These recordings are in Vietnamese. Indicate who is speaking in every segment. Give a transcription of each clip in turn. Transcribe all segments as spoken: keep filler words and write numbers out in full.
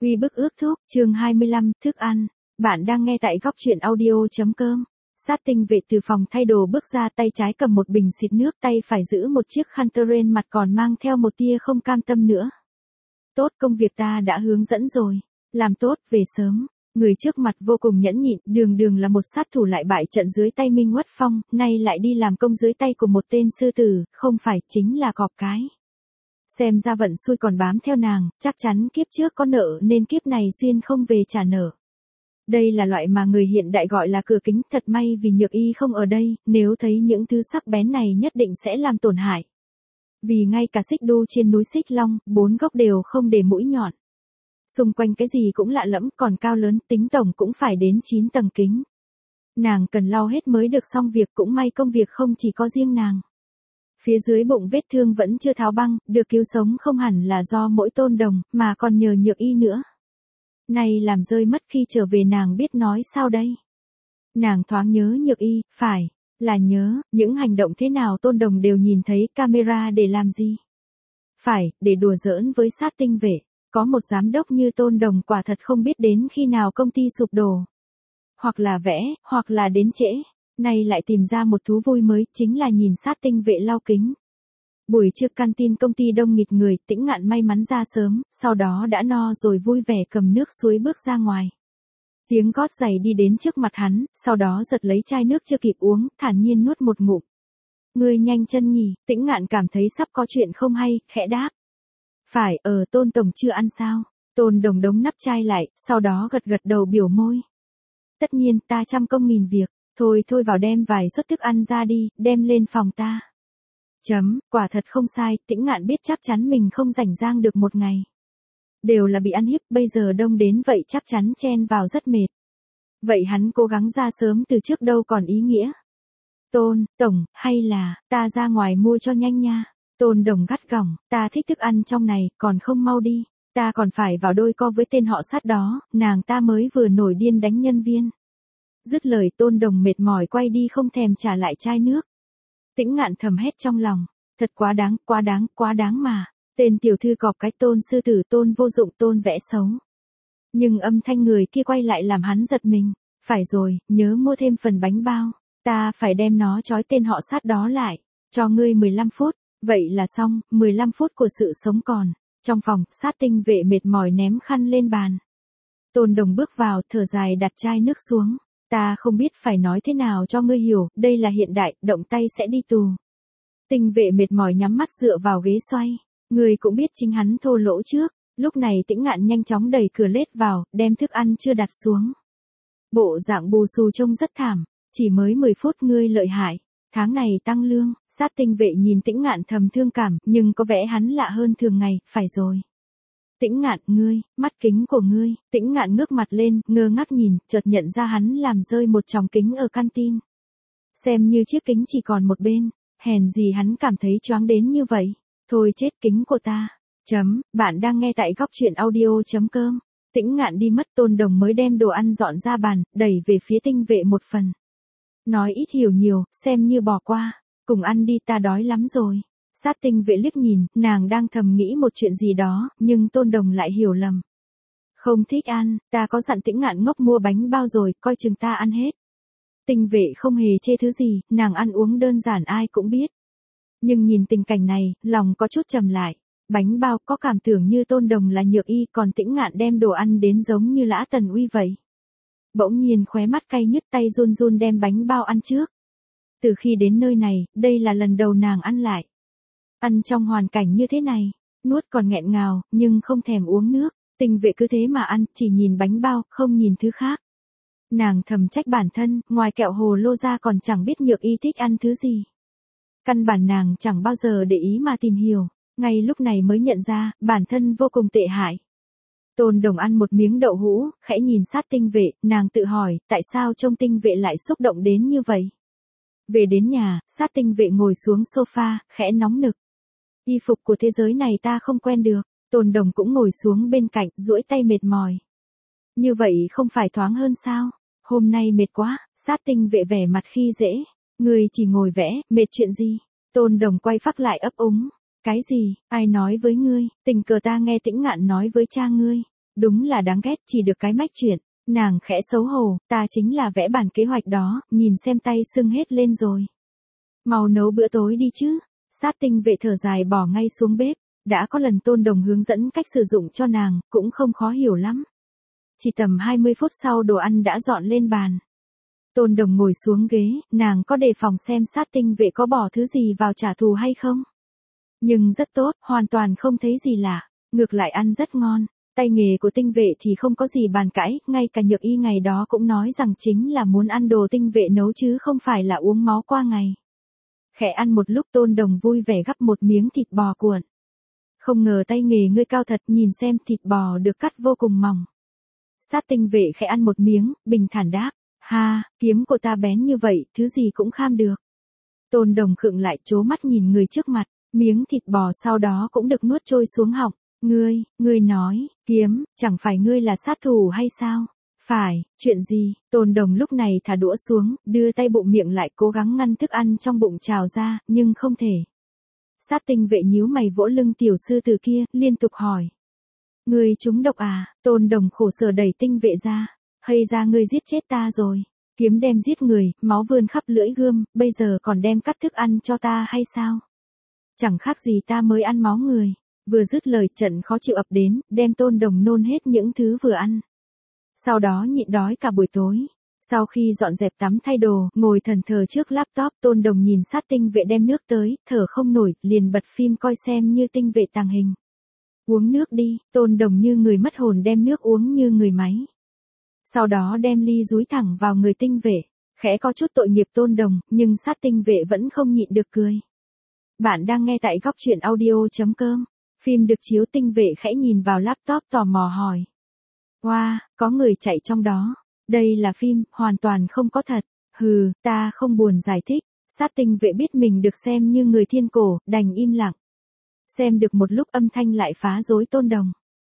Speaker 1: Quy bức ước thúc, chương hai mươi lăm, thức ăn. Bạn đang nghe tại góc truyện audio.com. Sát tinh vệ từ phòng thay đồ bước ra, tay trái cầm một bình xịt nước, tay phải giữ một chiếc khăn tơ ren, mặt còn mang theo một tia không cam tâm nữa. Tốt, công việc ta đã hướng dẫn rồi. Làm tốt, về sớm. Người trước mặt vô cùng nhẫn nhịn, đường đường là một sát thủ lại bại trận dưới tay Minh Uất Phong, nay lại đi làm công dưới tay của một tên sư tử, không phải chính là cọp cái. Xem ra vận xui còn bám theo nàng, chắc chắn kiếp trước có nợ nên kiếp này duyên không về trả nợ. Đây là loại mà người hiện đại gọi là cửa kính, thật may vì Nhược Y không ở đây, nếu thấy những thứ sắc bén này nhất định sẽ làm tổn hại. Vì ngay cả xích đu trên núi Xích Long, bốn góc đều không để mũi nhọn. Xung quanh cái gì cũng lạ lẫm, còn cao lớn, tính tổng cũng phải đến chín tầng kính. Nàng cần lau hết mới được xong việc, cũng may công việc không chỉ có riêng nàng. Phía dưới bụng vết thương vẫn chưa tháo băng, được cứu sống không hẳn là do mỗi Tôn Đồng, mà còn nhờ Nhược Y nữa. Này làm rơi mất khi trở về, nàng biết nói sao đây? Nàng thoáng nhớ Nhược Y, phải, là nhớ, những hành động thế nào Tôn Đồng đều nhìn thấy, camera để làm gì? Phải, để đùa giỡn với sát tinh vệ. Có một giám đốc như Tôn Đồng quả thật không biết đến khi nào công ty sụp đổ. Hoặc là vẽ, hoặc là đến trễ. Nay lại tìm ra một thú vui mới, chính là nhìn sát tinh vệ lau kính. Buổi trước canteen công ty đông nghịt người, Tĩnh Ngạn may mắn ra sớm, sau đó đã no rồi vui vẻ cầm nước suối bước ra ngoài. Tiếng gót giày đi đến trước mặt hắn, sau đó giật lấy chai nước chưa kịp uống, thản nhiên nuốt một ngụm. Ngươi nhanh chân nhỉ? Tĩnh Ngạn cảm thấy sắp có chuyện không hay, khẽ đáp. Phải, ờ Tôn tổng chưa ăn sao? Tôn Đồng đóng nắp chai lại, sau đó gật gật đầu biểu môi. Tất nhiên, ta trăm công nghìn việc. Thôi thôi vào đem vài suất thức ăn ra đi, đem lên phòng ta. Chấm, quả thật không sai, Tĩnh Ngạn biết chắc chắn mình không rảnh rang được một ngày. Đều là bị ăn hiếp, bây giờ đông đến vậy chắc chắn chen vào rất mệt. Vậy hắn cố gắng ra sớm từ trước đâu còn ý nghĩa. Tôn, tổng, hay là, ta ra ngoài mua cho nhanh nha. Tôn Đồng gắt gỏng, ta thích thức ăn trong này, còn không mau đi. Ta còn phải vào đôi co với tên họ sát đó, nàng ta mới vừa nổi điên đánh nhân viên. Dứt lời Tôn Đồng mệt mỏi quay đi không thèm trả lại chai nước. Tĩnh Ngạn thầm hét trong lòng, thật quá đáng, quá đáng, quá đáng mà. Tên tiểu thư cọp cái, Tôn sư tử, Tôn vô dụng, Tôn vẽ xấu. Nhưng âm thanh người kia quay lại làm hắn giật mình. Phải rồi, nhớ mua thêm phần bánh bao. Ta phải đem nó trói tên họ sát đó lại. Cho ngươi mười lăm phút. Vậy là xong, mười lăm phút của sự sống còn. Trong phòng, sát tinh vệ mệt mỏi ném khăn lên bàn. Tôn Đồng bước vào, thở dài đặt chai nước xuống. Ta không biết phải nói thế nào cho ngươi hiểu, đây là hiện đại, động tay sẽ đi tù. Tinh vệ mệt mỏi nhắm mắt dựa vào ghế xoay. Ngươi cũng biết chính hắn thô lỗ trước. Lúc này Tĩnh Ngạn nhanh chóng đẩy cửa lết vào, đem thức ăn chưa đặt xuống. Bộ dạng bù xù trông rất thảm. Chỉ mới mười phút, ngươi lợi hại. Tháng này tăng lương. Sát tinh vệ nhìn Tĩnh Ngạn thầm thương cảm, nhưng có vẻ hắn lạ hơn thường ngày, phải rồi. Tĩnh Ngạn, ngươi, mắt kính của ngươi. Tĩnh Ngạn ngước mặt lên, ngơ ngác nhìn, chợt nhận ra hắn làm rơi một chồng kính ở canteen. Xem như chiếc kính chỉ còn một bên, hèn gì hắn cảm thấy choáng đến như vậy. Thôi chết, kính của ta. Chấm, bạn đang nghe tại góc truyện audio.com. Tĩnh Ngạn đi mất, Tôn Đồng mới đem đồ ăn dọn ra bàn, đẩy về phía tinh vệ một phần. Nói ít hiểu nhiều, xem như bỏ qua. Cùng ăn đi, ta đói lắm rồi. Sát tinh vệ liếc nhìn, nàng đang thầm nghĩ một chuyện gì đó, nhưng Tôn Đồng lại hiểu lầm. Không thích ăn, ta có dặn Tĩnh Ngạn ngốc mua bánh bao rồi, coi chừng ta ăn hết. Tinh vệ không hề chê thứ gì, nàng ăn uống đơn giản ai cũng biết. Nhưng nhìn tình cảnh này, lòng có chút trầm lại. Bánh bao có cảm tưởng như Tôn Đồng là Nhược Y, còn Tĩnh Ngạn đem đồ ăn đến giống như Lã Tần Uy vậy. Bỗng nhiên khóe mắt cay nhức, tay run run đem bánh bao ăn trước. Từ khi đến nơi này, đây là lần đầu nàng ăn lại. Ăn trong hoàn cảnh như thế này, nuốt còn nghẹn ngào, nhưng không thèm uống nước. Tinh vệ cứ thế mà ăn, chỉ nhìn bánh bao, không nhìn thứ khác. Nàng thầm trách bản thân, ngoài kẹo hồ lô ra còn chẳng biết Nhược Y thích ăn thứ gì. Căn bản nàng chẳng bao giờ để ý mà tìm hiểu, ngay lúc này mới nhận ra, bản thân vô cùng tệ hại. Tôn Đồng ăn một miếng đậu hũ, khẽ nhìn sát tinh vệ, nàng tự hỏi, tại sao trông tinh vệ lại xúc động đến như vậy. Về đến nhà, sát tinh vệ ngồi xuống sofa, khẽ nóng nực. Y phục của thế giới này ta không quen được. Tôn Đồng cũng ngồi xuống bên cạnh, duỗi tay mệt mỏi. Như vậy không phải thoáng hơn sao? Hôm nay mệt quá. Sát tinh vệ vẻ mặt khi dễ. Ngươi chỉ ngồi vẽ, mệt chuyện gì? Tôn Đồng quay phác lại ấp úng. Cái gì? Ai nói với ngươi? Tình cờ ta nghe Tĩnh Ngạn nói với cha ngươi. Đúng là đáng ghét, chỉ được cái mách chuyện. Nàng khẽ xấu hổ, ta chính là vẽ bản kế hoạch đó, nhìn xem tay sưng hết lên rồi. Mau nấu bữa tối đi chứ. Sát tinh vệ thở dài bỏ ngay xuống bếp. Đã có lần Tôn Đồng hướng dẫn cách sử dụng cho nàng, cũng không khó hiểu lắm. Chỉ tầm hai mươi phút sau đồ ăn đã dọn lên bàn. Tôn Đồng ngồi xuống ghế, nàng có đề phòng xem sát tinh vệ có bỏ thứ gì vào trả thù hay không. Nhưng rất tốt, hoàn toàn không thấy gì lạ, ngược lại ăn rất ngon. Tay nghề của tinh vệ thì không có gì bàn cãi, ngay cả Nhược Y ngày đó cũng nói rằng chính là muốn ăn đồ tinh vệ nấu chứ không phải là uống máu qua ngày. Khẽ ăn một lúc Tôn Đồng vui vẻ gắp một miếng thịt bò cuộn. Không ngờ tay nghề ngươi cao thật, nhìn xem thịt bò được cắt vô cùng mỏng. Sát tinh vệ khẽ ăn một miếng, bình thản đáp, ha, kiếm của ta bén như vậy, thứ gì cũng kham được. Tôn Đồng khựng lại trố mắt nhìn người trước mặt, miếng thịt bò sau đó cũng được nuốt trôi xuống họng. Ngươi, ngươi nói, kiếm, chẳng phải ngươi là sát thủ hay sao? Phải, chuyện gì? Tôn Đồng lúc này thả đũa xuống, đưa tay bụng miệng lại cố gắng ngăn thức ăn trong bụng trào ra, nhưng không thể. Sát tinh vệ nhíu mày vỗ lưng tiểu sư tử kia, liên tục hỏi. Ngươi trúng độc à? Tôn Đồng khổ sở đẩy tinh vệ ra. Hay ra ngươi giết chết ta rồi. Kiếm đem giết người, máu vươn khắp lưỡi gươm, bây giờ còn đem cắt thức ăn cho ta hay sao? Chẳng khác gì ta mới ăn máu người. Vừa dứt lời trận khó chịu ập đến, đem Tôn Đồng nôn hết những thứ vừa ăn. Sau đó nhịn đói cả buổi tối. Sau khi dọn dẹp tắm thay đồ, ngồi thần thờ trước laptop, Tôn Đồng nhìn sát tinh vệ đem nước tới, thở không nổi, liền bật phim coi xem như tinh vệ tàng hình. Uống nước đi, Tôn Đồng như người mất hồn đem nước uống như người máy. Sau đó đem ly dúi thẳng vào người tinh vệ, khẽ có chút tội nghiệp Tôn Đồng, nhưng sát tinh vệ vẫn không nhịn được cười. Bạn đang nghe tại góc truyện audio.com. Phim được chiếu tinh vệ khẽ nhìn vào laptop tò mò hỏi. Wow, có người chạy trong đó. Đây là phim, hoàn toàn không có thật. Hừ, ta không buồn giải thích. Sát tinh vệ biết mình được xem như người thiên cổ, đành im lặng. Xem được một lúc âm thanh lại phá rối Tôn Đồng.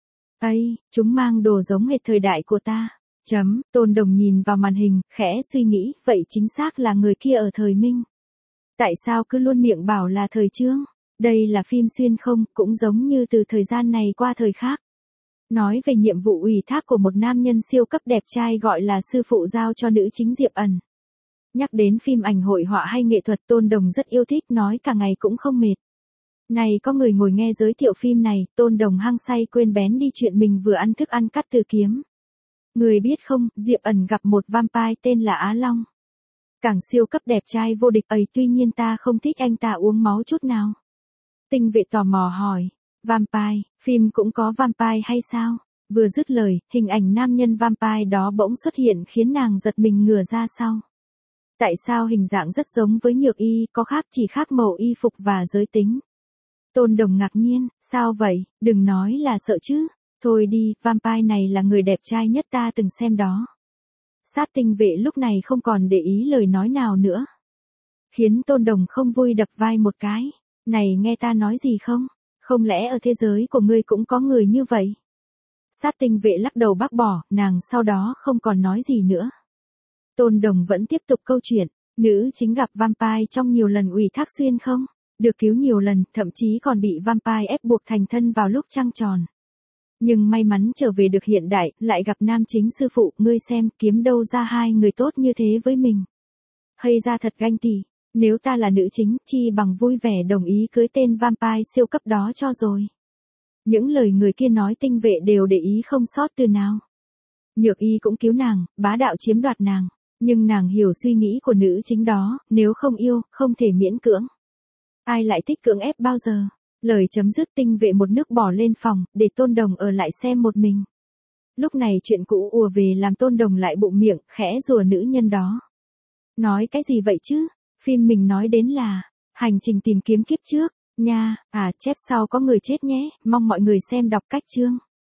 Speaker 1: Ây, chúng mang đồ giống hệt thời đại của ta. Chấm, Tôn Đồng nhìn vào màn hình, khẽ suy nghĩ, vậy chính xác là người kia ở thời Minh. Tại sao cứ luôn miệng bảo là thời Trương? Đây là phim xuyên không, cũng giống như từ thời gian này qua thời khác. Nói về nhiệm vụ ủy thác của một nam nhân siêu cấp đẹp trai gọi là sư phụ giao cho nữ chính Diệp Ẩn. Nhắc đến phim ảnh hội họa hay nghệ thuật Tôn Đồng rất yêu thích, nói cả ngày cũng không mệt. Này có người ngồi nghe giới thiệu phim này, Tôn Đồng hăng say quên bén đi chuyện mình vừa ăn thức ăn cắt từ kiếm. Người biết không, Diệp Ẩn gặp một vampire tên là Á Long. Càng siêu cấp đẹp trai vô địch ấy, tuy nhiên ta không thích anh ta uống máu chút nào. Tinh vệ tò mò hỏi, vampire, phim cũng có vampire hay sao? Vừa dứt lời, hình ảnh nam nhân vampire đó bỗng xuất hiện khiến nàng giật mình ngửa ra sau. Tại sao hình dạng rất giống với Nhược Y, có khác chỉ khác màu y phục và giới tính? Tôn Đồng ngạc nhiên, sao vậy, đừng nói là sợ chứ. Thôi đi, vampire này là người đẹp trai nhất ta từng xem đó. Sát tinh vệ lúc này không còn để ý lời nói nào nữa. Khiến Tôn Đồng không vui đập vai một cái. Này nghe ta nói gì không? Không lẽ ở thế giới của ngươi cũng có người như vậy? Sát tinh vệ lắc đầu bác bỏ, nàng sau đó không còn nói gì nữa. Tôn Đồng vẫn tiếp tục câu chuyện, nữ chính gặp vampire trong nhiều lần ủy thác xuyên không? Được cứu nhiều lần, thậm chí còn bị vampire ép buộc thành thân vào lúc trăng tròn. Nhưng may mắn trở về được hiện đại, lại gặp nam chính sư phụ, ngươi xem kiếm đâu ra hai người tốt như thế với mình. Hay ra thật ganh tị, nếu ta là nữ chính, chi bằng vui vẻ đồng ý cưới tên vampire siêu cấp đó cho rồi. Những lời người kia nói tinh vệ đều để ý không sót từ nào. Nhược Y cũng cứu nàng, bá đạo chiếm đoạt nàng, nhưng nàng hiểu suy nghĩ của nữ chính đó, nếu không yêu, không thể miễn cưỡng. Ai lại thích cưỡng ép bao giờ? Lời chấm dứt tinh vệ một nước bỏ lên phòng, để Tôn Đồng ở lại xem một mình. Lúc này chuyện cũ ùa về làm Tôn Đồng lại bụng miệng, khẽ rủa nữ nhân đó. Nói cái gì vậy chứ? Phim mình nói đến là, hành trình tìm kiếm kiếp trước, nha, à chép sau có người chết nhé, mong mọi người xem đọc cách chương.